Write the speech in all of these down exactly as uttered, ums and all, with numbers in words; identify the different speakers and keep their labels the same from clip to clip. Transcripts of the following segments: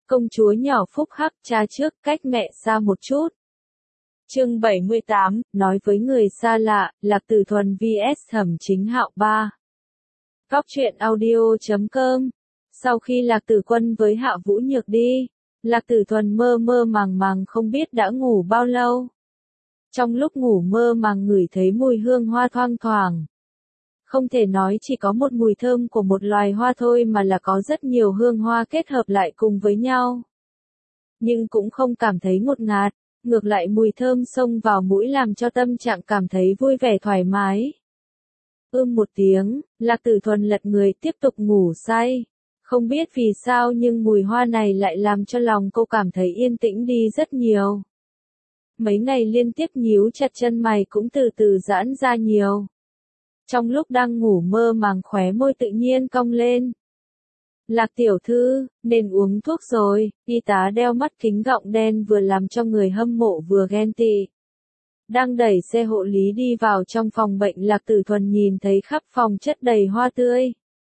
Speaker 1: Công chúa nhỏ phúc hắc, cha trước, cách mẹ xa một chút. Chương bảy mươi tám, nói với người xa lạ, Lạc Tử Thuần vs Thẩm Chính Hạo ba. Góc truyện audio chấm com. Sau khi Lạc Tử Quân với Hạ Vũ Nhược đi, Lạc Tử Thuần mơ mơ màng màng không biết đã ngủ bao lâu. Trong lúc ngủ mơ màng ngửi thấy mùi hương hoa thoang thoảng. Không thể nói chỉ có một mùi thơm của một loài hoa thôi mà là có rất nhiều hương hoa kết hợp lại cùng với nhau. Nhưng cũng không cảm thấy ngột ngạt, ngược lại mùi thơm xông vào mũi làm cho tâm trạng cảm thấy vui vẻ thoải mái. Ưm một tiếng, Lạc Tử Thuần lật người tiếp tục ngủ say. Không biết vì sao nhưng mùi hoa này lại làm cho lòng cô cảm thấy yên tĩnh đi rất nhiều. Mấy ngày liên tiếp nhíu chặt chân mày cũng từ từ giãn ra nhiều. Trong lúc đang ngủ mơ màng khóe môi tự nhiên cong lên. Lạc tiểu thư, nên uống thuốc rồi, y tá đeo mắt kính gọng đen vừa làm cho người hâm mộ vừa ghen tị. Đang đẩy xe hộ lý đi vào trong phòng bệnh Lạc Tử Thuần nhìn thấy khắp phòng chất đầy hoa tươi.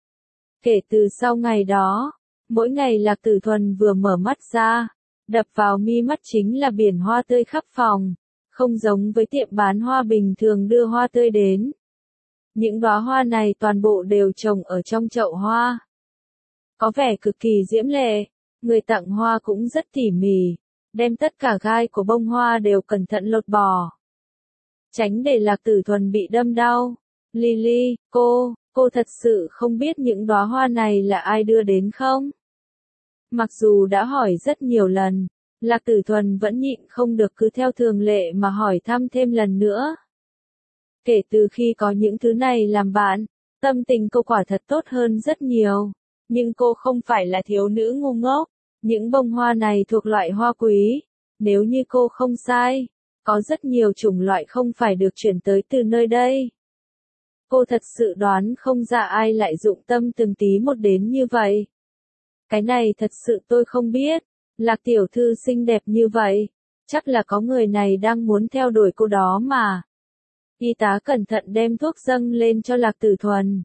Speaker 1: Kể từ sau ngày đó, mỗi ngày Lạc Tử Thuần vừa mở mắt ra, đập vào mi mắt chính là biển hoa tươi khắp phòng, không giống với tiệm bán hoa bình thường đưa hoa tươi đến. Những đóa hoa này toàn bộ đều trồng ở trong chậu hoa. Có vẻ cực kỳ diễm lệ, người tặng hoa cũng rất tỉ mỉ, đem tất cả gai của bông hoa đều cẩn thận lột bỏ. Tránh để Lạc Tử Thuần bị đâm đau. Lily, cô, cô thật sự không biết những đóa hoa này là ai đưa đến không? Mặc dù đã hỏi rất nhiều lần, Lạc Tử Thuần vẫn nhịn không được cứ theo thường lệ mà hỏi thăm thêm lần nữa. Kể từ khi có những thứ này làm bạn, tâm tình cô quả thật tốt hơn rất nhiều. Nhưng cô không phải là thiếu nữ ngu ngốc. Những bông hoa này thuộc loại hoa quý. Nếu như cô không sai, có rất nhiều chủng loại không phải được chuyển tới từ nơi đây. Cô thật sự đoán không ra ai lại dụng tâm từng tí một đến như vậy. Cái này thật sự tôi không biết. Lạc tiểu thư xinh đẹp như vậy, chắc là có người này đang muốn theo đuổi cô đó mà. Y tá cẩn thận đem thuốc dâng lên cho Lạc Tử Thuần.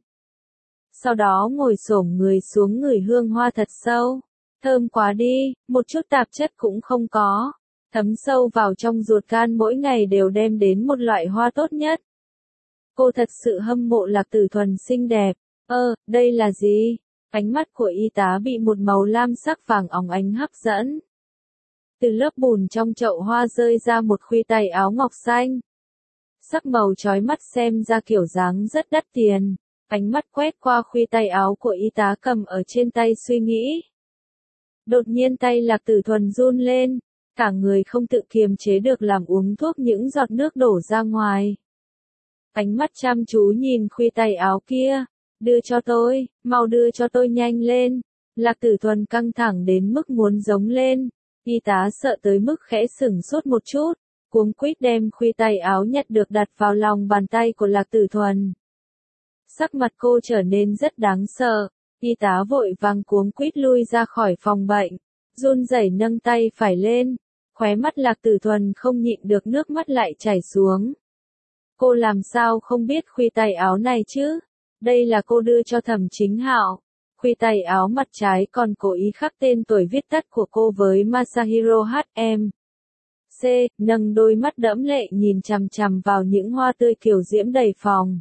Speaker 1: Sau đó ngồi xổm người xuống ngửi hương hoa thật sâu. Thơm quá đi, một chút tạp chất cũng không có. Thấm sâu vào trong ruột gan mỗi ngày đều đem đến một loại hoa tốt nhất. Cô thật sự hâm mộ Lạc Tử Thuần xinh đẹp. Ơ, đây là gì? Ánh mắt của y tá bị một màu lam sắc vàng óng ánh hấp dẫn. Từ lớp bùn trong chậu hoa rơi ra một khuy tay áo ngọc xanh. Sắc màu chói mắt xem ra kiểu dáng rất đắt tiền. Ánh mắt quét qua khuy tay áo của y tá cầm ở trên tay suy nghĩ. Đột nhiên tay Lạc Tử Thuần run lên, cả người không tự kiềm chế được làm uống thuốc những giọt nước đổ ra ngoài. Ánh mắt chăm chú nhìn khuy tay áo kia, đưa cho tôi, mau đưa cho tôi nhanh lên. Lạc Tử Thuần căng thẳng đến mức muốn giống lên, y tá sợ tới mức khẽ sửng sốt một chút, cuống quýt đem khuy tay áo nhặt được đặt vào lòng bàn tay của Lạc Tử Thuần. Sắc mặt cô trở nên rất đáng sợ, y tá vội vàng cuống quýt lui ra khỏi phòng bệnh, run rẩy nâng tay phải lên, khóe mắt Lạc Tử Thuần không nhịn được nước mắt lại chảy xuống. Cô làm sao không biết khuy tay áo này chứ? Đây là cô đưa cho Thẩm Chính Hạo. Khuy tay áo mặt trái còn cố ý khắc tên tuổi viết tắt của cô với Masahiro hát em. C, nâng đôi mắt đẫm lệ nhìn chằm chằm vào những hoa tươi kiều diễm đầy phòng.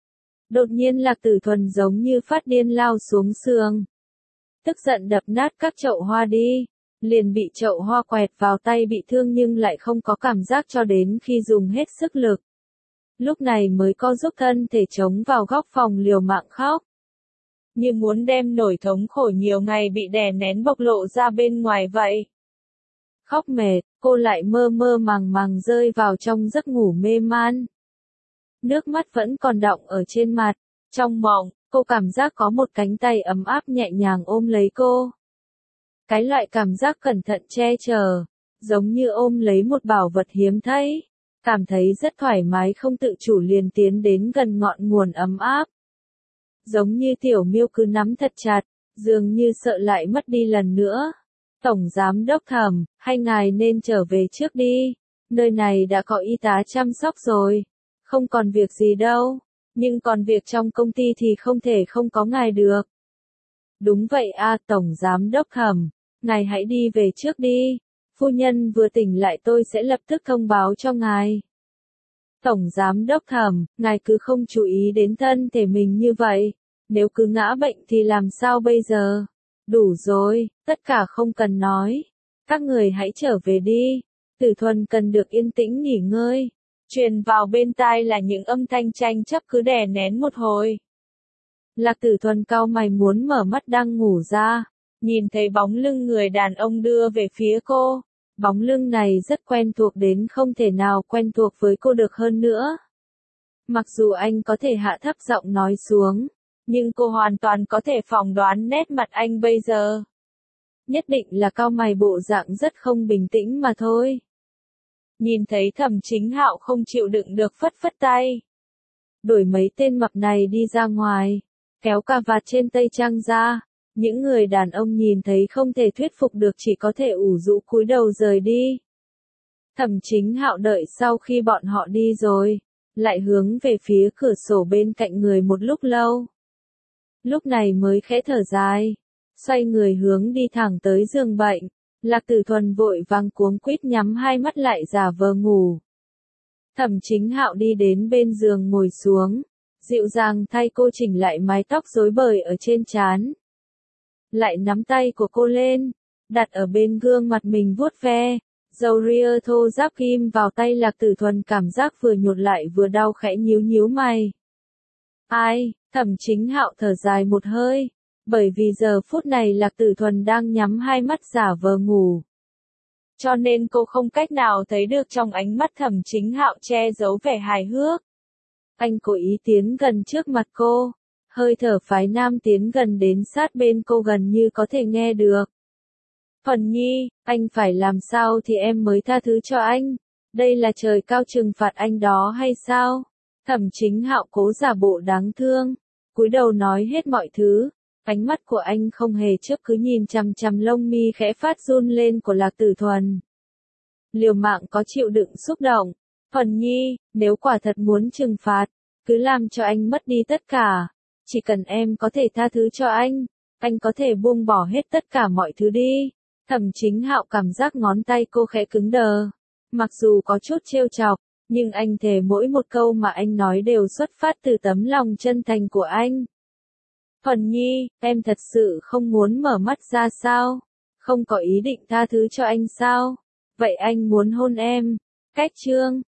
Speaker 1: Đột nhiên Lạc Tử Thuần giống như phát điên lao xuống sườn. Tức giận đập nát các chậu hoa đi, liền bị chậu hoa quẹt vào tay bị thương nhưng lại không có cảm giác cho đến khi dùng hết sức lực. Lúc này mới co giúp thân thể chống vào góc phòng liều mạng khóc. Như muốn đem nỗi thống khổ nhiều ngày bị đè nén bộc lộ ra bên ngoài vậy. Khóc mệt, cô lại mơ mơ màng màng rơi vào trong giấc ngủ mê man. Nước mắt vẫn còn đọng ở trên mặt. Trong mộng, cô cảm giác có một cánh tay ấm áp nhẹ nhàng ôm lấy cô. Cái loại cảm giác cẩn thận che chở, giống như ôm lấy một bảo vật hiếm thấy. Cảm thấy rất thoải mái không tự chủ liền tiến đến gần ngọn nguồn ấm áp. Giống như tiểu miêu cứ nắm thật chặt, dường như sợ lại mất đi lần nữa. Tổng giám đốc Thẩm, hay ngài nên trở về trước đi. Nơi này đã có y tá chăm sóc rồi. Không còn việc gì đâu. Nhưng còn việc trong công ty thì không thể không có ngài được. Đúng vậy a Tổng giám đốc Thẩm. ngài hãy đi về trước đi. Phu nhân vừa tỉnh lại tôi sẽ lập tức thông báo cho ngài. Tổng giám đốc Thẩm, ngài cứ không chú ý đến thân thể mình như vậy. Nếu cứ ngã bệnh thì làm sao bây giờ? Đủ rồi, tất cả không cần nói. Các người hãy trở về đi. Tử Thuần cần được yên tĩnh nghỉ ngơi. Truyền vào bên tai là những âm thanh tranh chấp cứ đè nén một hồi. Lạc Tử Thuần cau mày muốn mở mắt đang ngủ ra. Nhìn thấy bóng lưng người đàn ông đưa về phía cô. Bóng lưng này rất quen thuộc đến không thể nào quen thuộc với cô được hơn nữa. Mặc dù anh có thể hạ thấp giọng nói xuống, nhưng cô hoàn toàn có thể phỏng đoán nét mặt anh bây giờ. Nhất định là cau mày bộ dạng rất không bình tĩnh mà thôi. Nhìn thấy Thẩm Chính Hạo không chịu đựng được phất phất tay. Đuổi mấy tên mập này đi ra ngoài, kéo cà vạt trên tay trang ra. Những người đàn ông nhìn thấy không thể thuyết phục được chỉ có thể ủ rũ cúi đầu rời đi. Thẩm Chính Hạo đợi sau khi bọn họ đi rồi, lại hướng về phía cửa sổ bên cạnh người một lúc lâu. Lúc này mới khẽ thở dài, xoay người hướng đi thẳng tới giường bệnh. Lạc Tử Thuần vội vàng cuống quýt nhắm hai mắt lại giả vờ ngủ. Thẩm Chính Hạo đi đến bên giường ngồi xuống, dịu dàng thay cô chỉnh lại mái tóc rối bời ở trên trán. Lại nắm tay của cô lên, đặt ở bên gương mặt mình vuốt ve, dầu ria thô ráp kim vào tay Lạc Tử Thuần cảm giác vừa nhột lại vừa đau khẽ nhíu nhíu mày. Ai, Thẩm Chính Hạo thở dài một hơi, bởi vì giờ phút này Lạc Tử Thuần đang nhắm hai mắt giả vờ ngủ. Cho nên cô không cách nào thấy được trong ánh mắt Thẩm Chính Hạo che giấu vẻ hài hước. Anh cố ý tiến gần trước mặt cô. Hơi thở phái nam tiến gần đến sát bên cô gần như có thể nghe được. Thuần Nhi, anh phải làm sao thì em mới tha thứ cho anh? Đây là trời cao trừng phạt anh đó hay sao? Thẩm Chính Hạo cố giả bộ đáng thương, cúi đầu nói hết mọi thứ. Ánh mắt của anh không hề chớp cứ nhìn chằm chằm lông mi khẽ phát run lên của Lạc Tử Thuần. Liều mạng có chịu đựng xúc động. Thuần Nhi, nếu quả thật muốn trừng phạt, cứ làm cho anh mất đi tất cả. Chỉ cần em có thể tha thứ cho anh, anh có thể buông bỏ hết tất cả mọi thứ đi. Thẩm Chính Hạo cảm giác ngón tay cô khẽ cứng đờ. Mặc dù có chút trêu chọc, nhưng anh thề mỗi một câu mà anh nói đều xuất phát từ tấm lòng chân thành của anh. Thuần Nhi, em thật sự không muốn mở mắt ra sao? Không có ý định tha thứ cho anh sao? Vậy anh muốn hôn em? Cách chương